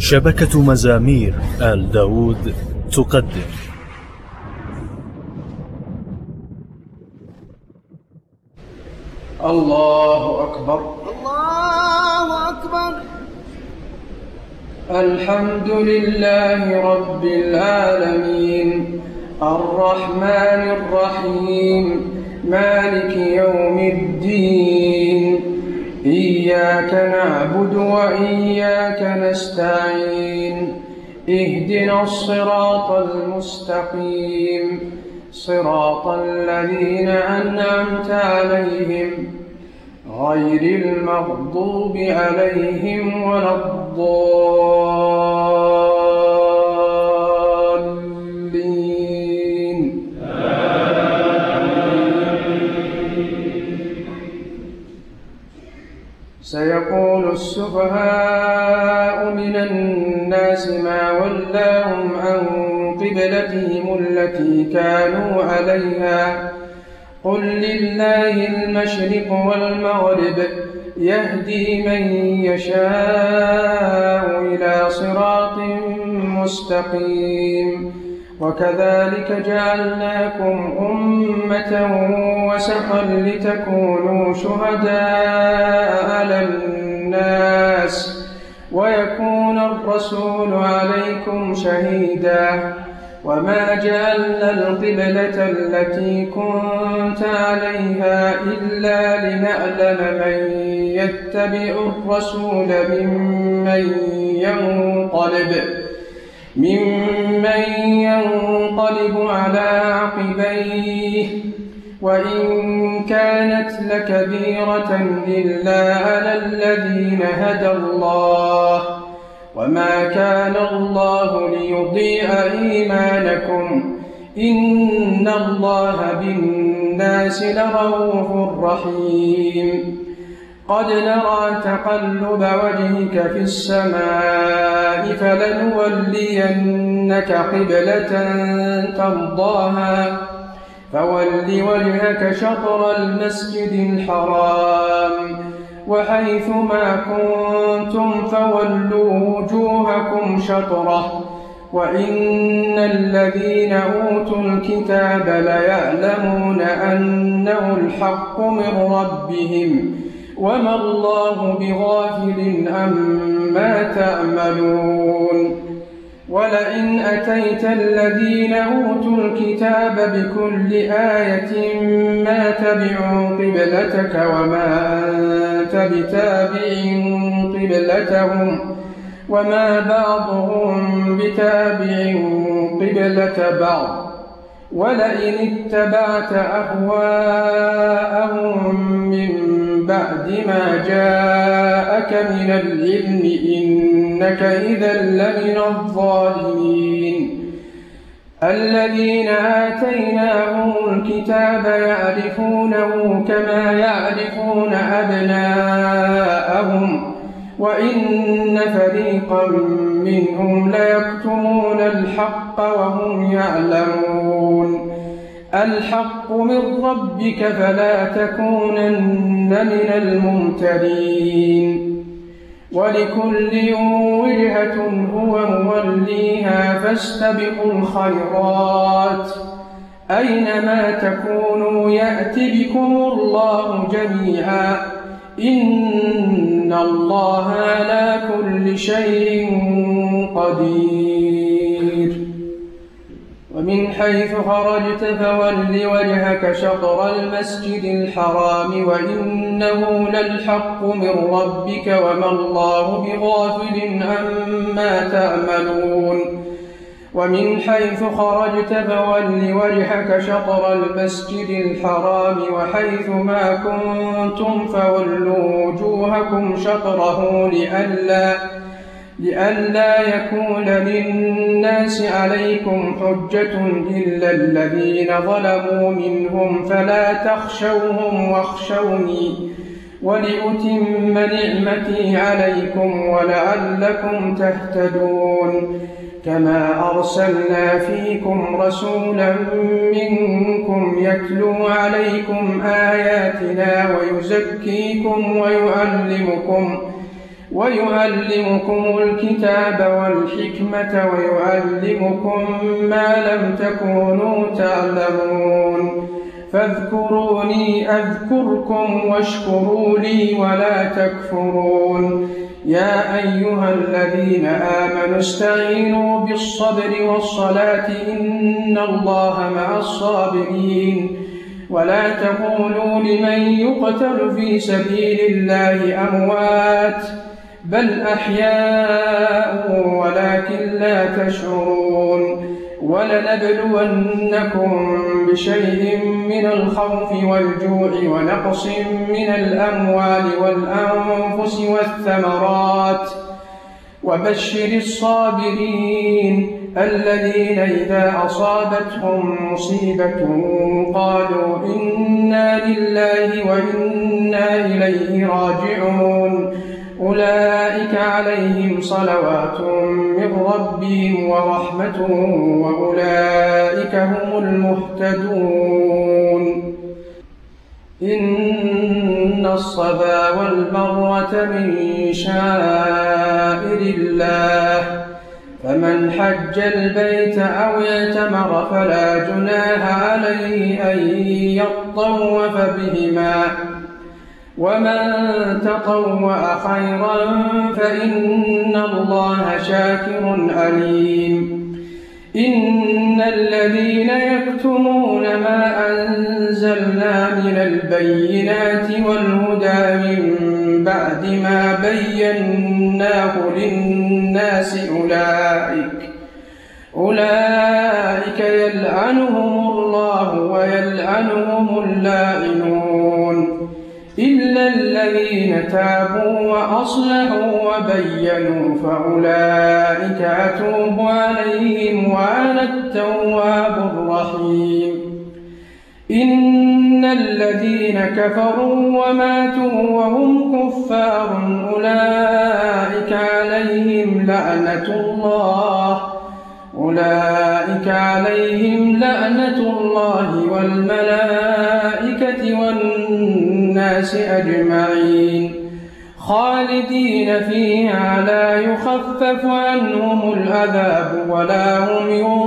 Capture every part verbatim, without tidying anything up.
شبكة مزامير آل داود تقدم الله أكبر الله أكبر. الحمد لله رب العالمين الرحمن الرحيم مالك يوم الدين إياك نعبد وإياك نستعين اهدنا الصراط المستقيم صراط الذين أنعمت عليهم غير المغضوب عليهم ولا الضالين. سيقول السفهاء من الناس ما ولاهم عن قبلتهم التي كانوا عليها قل لله المشرق والمغرب يهدي من يشاء إلى صراط مستقيم وكذلك جعلناكم أمة وسطا لتكونوا شهداء على الناس ويكون الرسول عليكم شهيدا وما جعلنا القبلة التي كنت عليها إلا لنعلم من يتبع الرسول ممن ينقلب ممن ينقلب على عقبيه وإن كانت لكبيرة إلا على الذين هدى الله وما كان الله ليضيع إيمانكم إن الله بالناس لرؤوف رحيم قد نرى تقلب وجهك في السماء فلنولينك قبلة ترضاها فول وجهك شطر المسجد الحرام وحيث ما كنتم فولوا وجوهكم شطره وإن الذين أوتوا الكتاب ليعلمون أنه الحق من ربهم وما الله بغافل عما تعملون ولئن أتيت الذين أوتوا الكتاب بكل آية ما تبعوا قبلتك وما أنت بتابع قبلتهم وما بعضهم بتابع قبلة بعض ولئن اتبعت أهواءهم من بعد ما جاءك من العلم إنك إذا لمن الظالمين الذين آتيناهم الكتاب يعرفونه كما يعرفون أبناءهم وإن فريقا منهم ليكتمون الحق وهم يعلمون الحق من ربك فلا تكونن من الممترين ولكل وجهة هو موليها فاستبقوا الخيرات أينما تكونوا يأت بكم الله جميعا إن الله على كل شيء قدير ومن حيث خرجت فول وجهك شطر المسجد الحرام وإنه للحق من ربك وما الله بغافل عما تعملون ومن حيث خرجت فول وجهك شطر المسجد الحرام وحيث ما كنتم فولوا وجوهكم شطره لئلا لئلا يكون للناس عليكم حجة إلا الذين ظلموا منهم فلا تخشوهم واخشوني ولأتم نعمتي عليكم ولعلكم تهتدون كما أرسلنا فيكم رسولا منكم يتلو عليكم آياتنا ويزكيكم ويعلمكم ويعلمكم الكتاب والحكمة ويعلمكم ما لم تكونوا تعلمون فاذكروني أذكركم واشكروا لي ولا تكفرون يا أيها الذين آمنوا استعينوا بالصبر والصلاة إن الله مع الصابرين ولا تقولوا لمن يقتل في سبيل الله أموات بل أحياء ولكن لا تشعرون ولنبلونكم بشيء من الخوف والجوع ونقص من الأموال والأنفس والثمرات وبشر الصابرين الذين إذا أصابتهم مصيبة قالوا إنا لله وإنا إليه راجعون أولئك عليهم صلوات من ربهم ورحمة وأولئك هم المهتدون إن الصفا والمروة من شعائر الله فمن حج البيت أو اعتمر فلا جناح عليه أن يطوف بهما ومن تطوع خيرا فإن الله شاكر عليم إن الذين يكتمون ما أنزلنا من البينات والهدى من بعد ما بيناه للناس أولئك أولئك يلعنهم الله ويلعنهم اللاعنون إلا الذين تابوا وأصلحوا وبينوا فأولئك أتوب عليهم وأنا التواب الرحيم إن الذين كفروا وماتوا وهم كفار أولئك عليهم لعنة الله أولئك عليهم لعنة الله والملائكة والناس أجمعين خالدين فيها لا يخفف عنهم العذاب ولا هم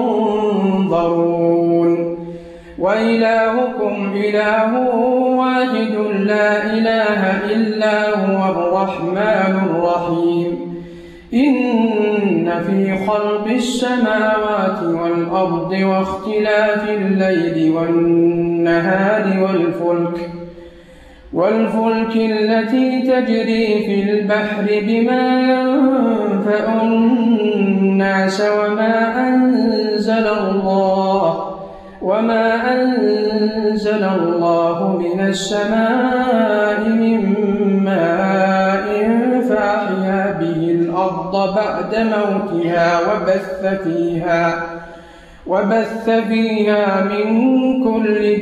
ينظرون وإلهكم إله واحد لا إله إلا هو الرحمن الرحيم إن في خلق السماوات والأرض واختلاف الليل والنهار والفلك والفلك التي تجري في البحر بما ينفع الناس وما أنزل الله وما أنزل الله من السماء من ماء فأحيا به الأرض بعد موتها وبث فيها وبث فيها من كل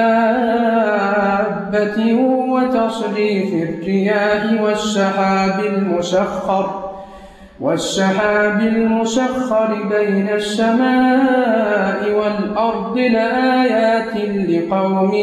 دابة وتصريف الرياح والسحاب المسخر والسحاب المسخر بين السماء والأرض لآيات لقوم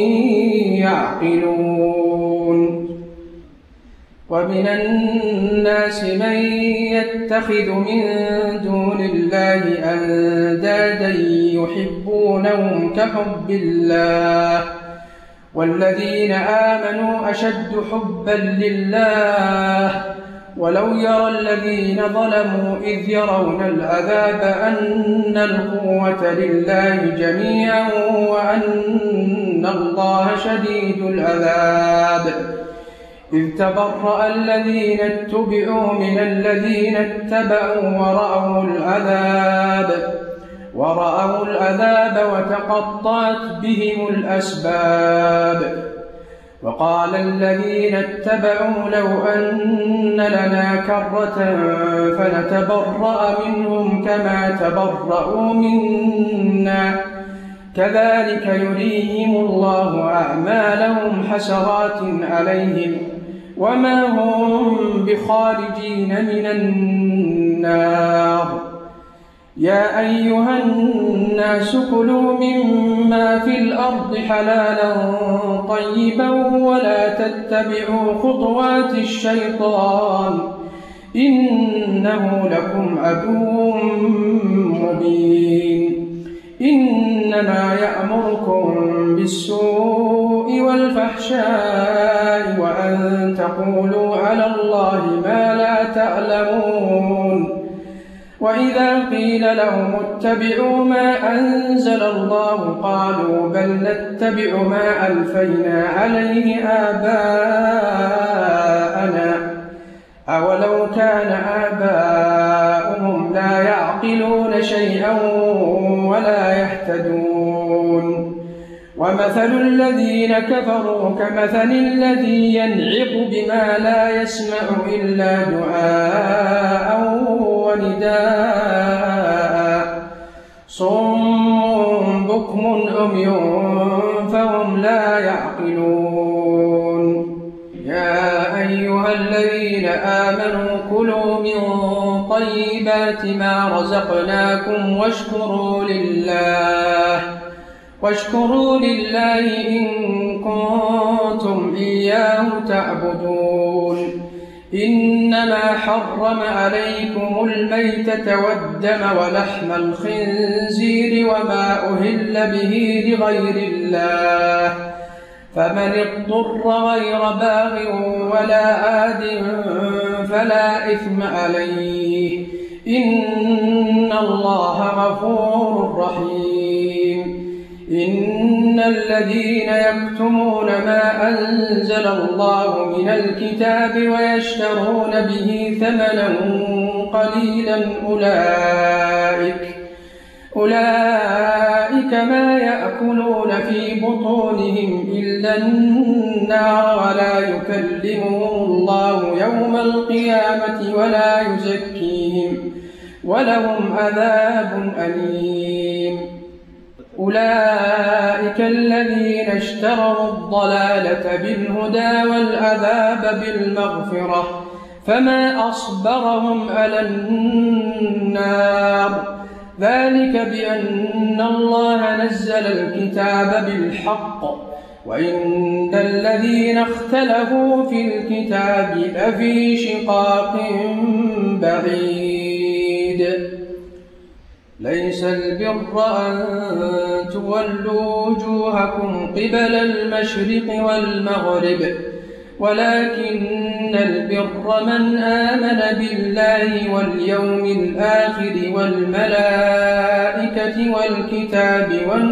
يعقلون ومن الناس من يتخذ من دون الله أندادا يحبونهم كحب الله والذين آمنوا أشد حبا لله ولو يرى الذين ظلموا إذ يرون العذاب أن القوة لله جميعا وأن الله شديد العذاب إذ تبرأ الذين اتبعوا من الذين اتبعوا ورأوا العذاب ورأوا العذاب وتقطعت بهم الأسباب وقال الذين اتبعوا لو أن لنا كرة فنتبرأ منهم كما تبرأوا منا كذلك يريهم الله أعمالهم حسرات عليهم وما هم بخارجين من النار يا أيها الناس كلوا مما في الأرض حلالا طيبا ولا تتبعوا خطوات الشيطان إنه لكم عدو مبين إنما يأمركم بالسوء والفحشاء وأن تقولوا على الله ما لا تعلمون وإذا قيل لهم اتبعوا ما أنزل الله قالوا بل نتبع ما ألفينا عليه آباءنا أولو كان آباؤهم لا يعقلون شيئا ولا يهتدون ومثل الذين كفروا كمثل الذي ينعق بما لا يسمع إلا دعاء ونداء صم بكم عمي فهم لا يعقلون يا أيها الذين آمنوا كلوا من طيبات ما رزقناكم واشكروا لله واشكروا لله إن كنتم إياه تعبدون إنما حرم عليكم الميتة والدم ولحم الخنزير وما أهل به لغير الله فمن اضطر غير باغ ولا عاد فلا إثم عليه إن الله غفور رحيم إن الذين يكتمون ما أنزل الله من الكتاب ويشترون به ثمنا قليلا أولئك أولئك ما يأكلون في بطونهم إلا النار ولا يكلمهم الله يوم القيامة ولا يزكيهم ولهم عذاب أليم أولئك الذين اشتروا الضلالة بالهدى والعذاب بالمغفرة فما أصبرهم على النار ذلك بأن الله نزل الكتاب بالحق وإن الذين اختلفوا في الكتاب لفي شقاق بعيد ليس البر أن تولوا وجوهكم قبل المشرق والمغرب ولكن البر من آمن بالله واليوم الآخر والملائكة والكتاب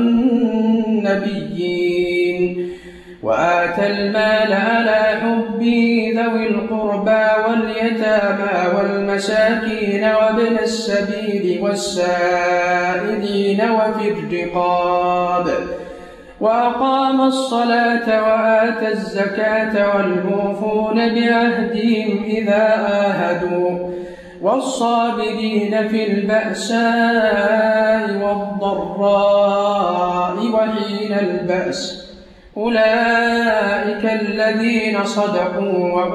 والنبيين وآتى المال على حبه ذوي القربى واليتامى والمساكين وابن السبيل والسائلين وفي الرقاب وأقام الصلاة وآتى الزكاة والموفون بعهدهم إذا عاهدوا والصابرين في البأساء والضراء وحين البأس أولئك الذين صدقوا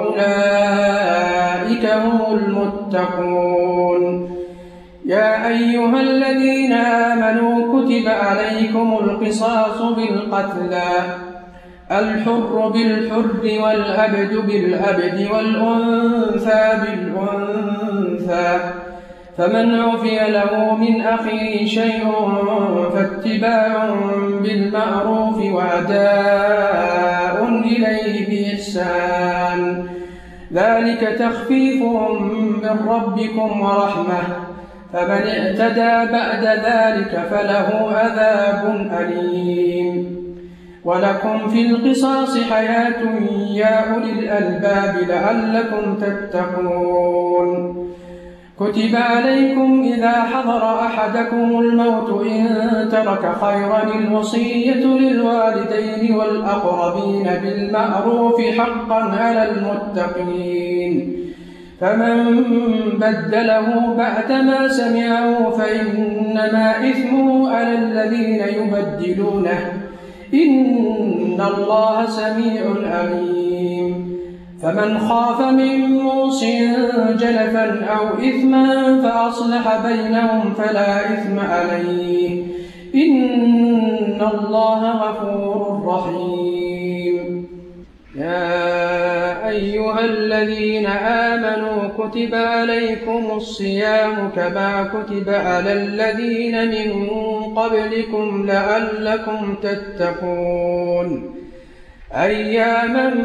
وأولئك هم المتقون يا أيها الذين آمنوا كتب عليكم القصاص بالقتلى الحر بالحر والعبد بالعبد والأنثى بالأنثى فمن عفي له من أخيه شيء فاتباع بالمعروف وأداء إليه بإحسان ذلك تخفيف من ربكم ورحمة فمن اعتدى بعد ذلك فله عذاب أليم ولكم في القصاص حياة يا أولي الألباب لعلكم تتقون كتب عليكم إذا حضر أحدكم الموت إن ترك خيرا الوصية للوالدين والأقربين بالمعروف حقا على المتقين فمن بدله بعدما سمعه فإنما إثمه على الذين يبدلونه إن الله سميع عليم فمن خاف من موص جنفا أو إثما فأصلح بينهم فلا إثم عليه إن الله غفور رحيم يا يا أيها الذين آمنوا كتب عليكم الصيام كما كتب على الذين من قبلكم لعلكم تتقون أياما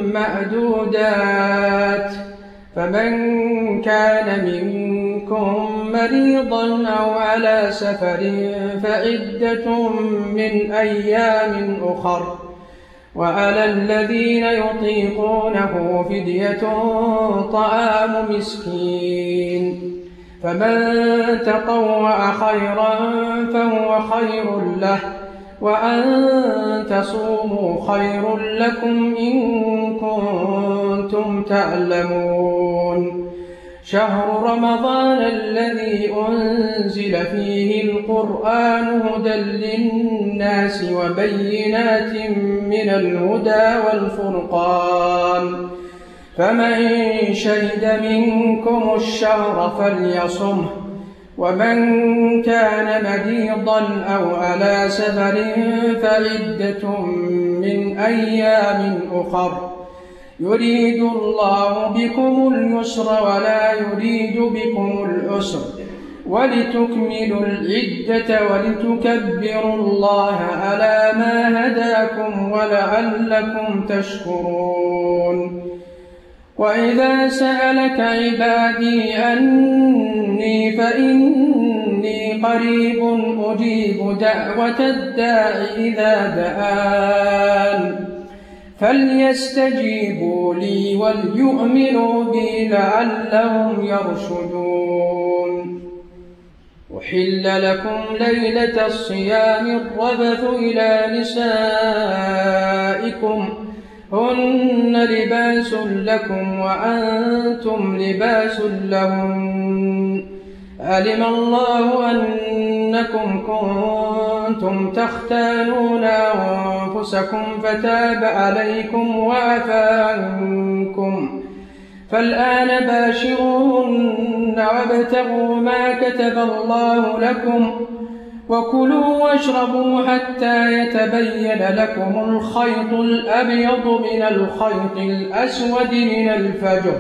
معدودات فمن كان منكم مريضا أو على سفر فعدة من أيام أخر وعلى الذين يطيقونه فدية طعام مسكين فمن تطوع خيرا فهو خير له وأن تصوموا خير لكم إن كنتم تعلمون شهر رمضان الذي أنزل فيه القرآن هدى للناس وبينات من الهدى والفرقان فمن شهد منكم الشهر فليصمه ومن كان مريضا أو على سفر فعدة من أيام أخر يريد الله بكم اليسر ولا يريد بكم العسر ولتكملوا العدة ولتكبروا الله على ما هداكم ولعلكم تشكرون وإذا سألك عبادي أني فإني قريب أجيب دعوة الداع إذا دعان فليستجيبوا لي وليؤمنوا بي لعلهم يرشدون أحل لكم ليلة الصيام الرفث إلى نسائكم هن لباس لكم وأنتم لباس لهن علم الله أنكم كنتم تختانون أنفسكم فتاب عليكم وعفى عنكم فالآن باشروهن وابتغوا ما كتب الله لكم وكلوا واشربوا حتى يتبين لكم الخيط الأبيض من الخيط الأسود من الفجر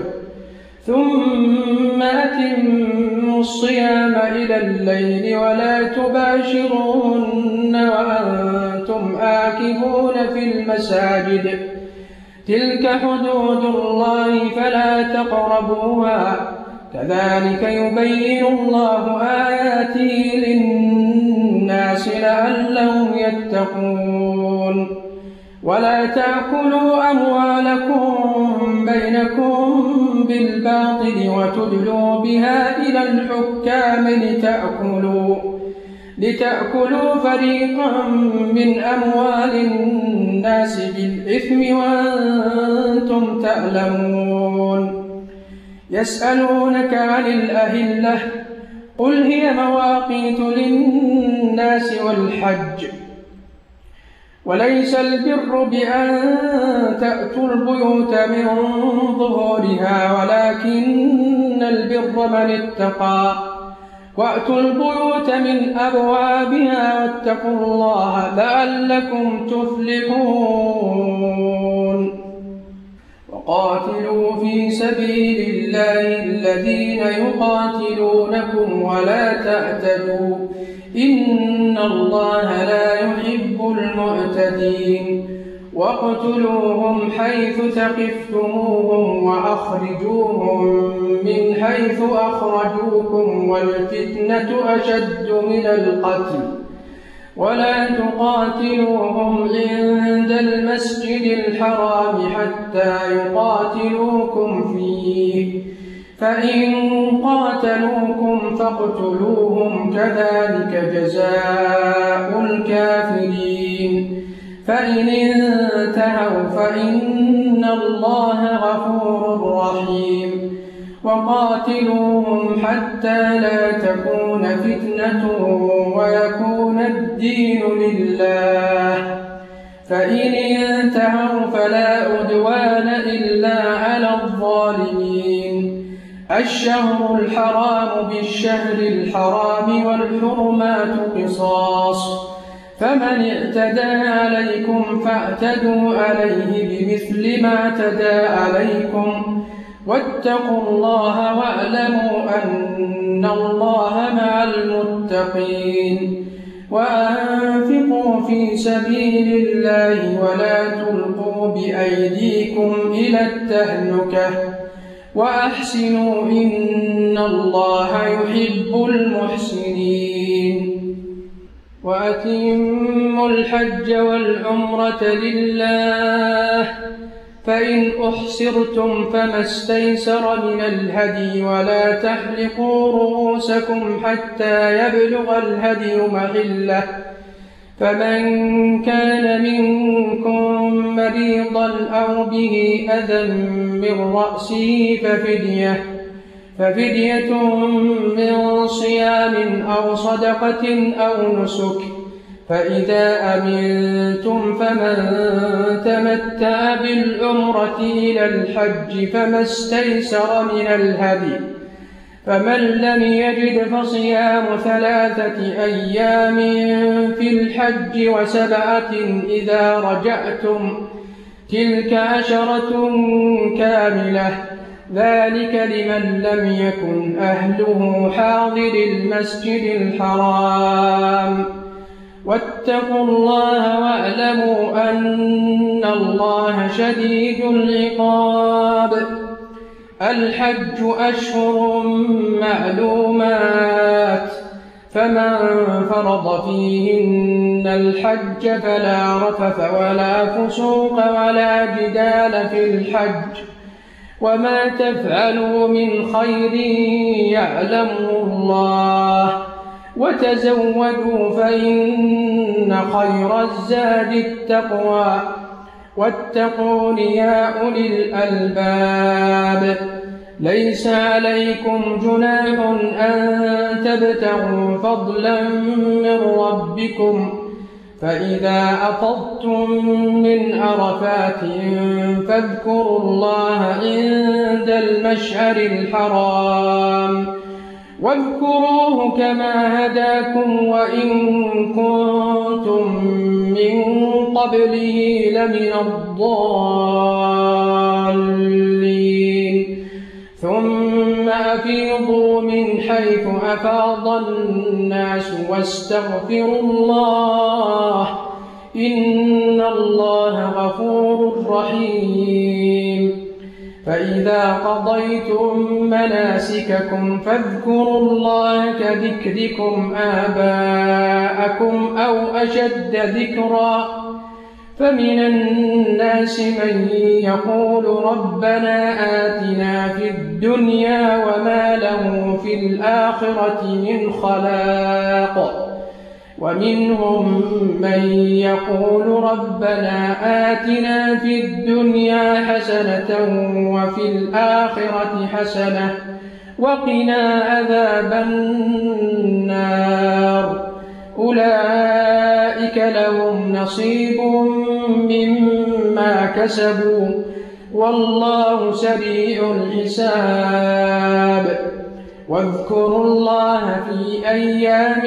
ثم أتموا الصيام إلى الليل ولا تباشروهن وأنتم آكفون في المساجد تلك حدود الله فلا تقربوها كذلك يبين الله آياته للناس لعلهم يتقون ولا تأكلوا أموالكم بينكم بالباطل وتدلوا بها إلى الحكام لتأكلوا لتأكلوا فريقا من أموال الناس بالإثم وأنتم تعلمون يسألونك عن الأهلة قل هي مواقيت للناس والحج وليس البر بأن تأتوا البيوت من ظهورها ولكن البر من اتقى وأتوا البيوت من أبوابها واتقوا الله لعلكم تفلحون وقاتلوا في سبيل الله الذين يقاتلونكم ولا تعتدوا إن الله لا يحب المعتدين واقتلوهم حيث ثقفتموهم وأخرجوهم من حيث أخرجوكم والفتنة أشد من القتل ولا تقاتلوهم عند المسجد الحرام حتى يقاتلوكم فيه فإن قاتلوكم فاقتلوهم كذلك جزاء الكافرين فإن انتهوا فإن الله غفور رحيم وقاتلوهم حتى لا تكون فتنة ويكون الدين لله فإن انتهوا فلا عدوان إلا على الظالمين الشهر الحرام بالشهر الحرام والحرمات قصاص فمن اعتدى عليكم فاعتدوا عليه بمثل ما اعتدى عليكم واتقوا الله واعلموا أن الله مع المتقين وأنفقوا في سبيل الله ولا تلقوا بأيديكم إلى التهلكة وأحسنوا إن الله يحب المحسنين وأتموا الحج والعمرة لله فإن أحصرتم فما استيسر من الهدي ولا تحلقوا رؤوسكم حتى يبلغ الهدي محله فمن كان منكم مريضا أو به أذى من رأسه ففدية ففدية من صيام أو صدقة أو نسك فإذا أمنتم فمن تمتع بالعمرة إلى الحج فما استيسر من الهدي فمن لم يجد فصيام ثلاثة أيام في الحج وسبعة إذا رجعتم تلك عشرة كاملة ذلك لمن لم يكن أهله حاضر المسجد الحرام واتقوا الله واعلموا أن الله شديد العقاب الحج أشهر معلومات فمن فرض فيهن الحج فلا رفث ولا فسوق ولا جدال في الحج وما تفعلوا من خير يعلمه الله وتزودوا فإن خير الزاد التقوى واتقون يا أولي الألباب ليس عليكم جناح أن تبتغوا فضلا من ربكم فإذا أفضتم من عرفات فاذكروا الله عند المشعر الحرام واذكروه كما هداكم وإن كنتم من قبله لمن الضالين ثم أفيضوا من حيث أفاض الناس واستغفروا الله إن الله غفور رحيم فإذا قضيتم مناسككم فاذكروا الله كذكركم آباءكم أو أشد ذكرا فمن الناس من يقول ربنا آتنا في الدنيا وما له في الآخرة من خلاق ومنهم من يقول ربنا آتنا في الدنيا حسنة وفي الآخرة حسنة وقنا عذاب النار أولئك لهم نصيب مما كسبوا والله سريع الحساب واذكروا الله في أيام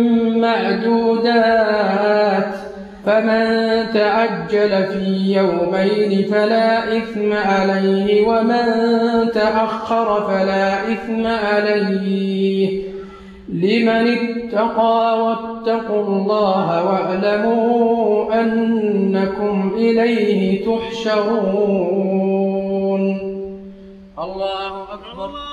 معدودات فمن تعجل في يومين فلا إثم عليه ومن تأخر فلا إثم عليه لمن اتقى واتقوا الله واعلموا أنكم إليه تحشرون الله أكبر.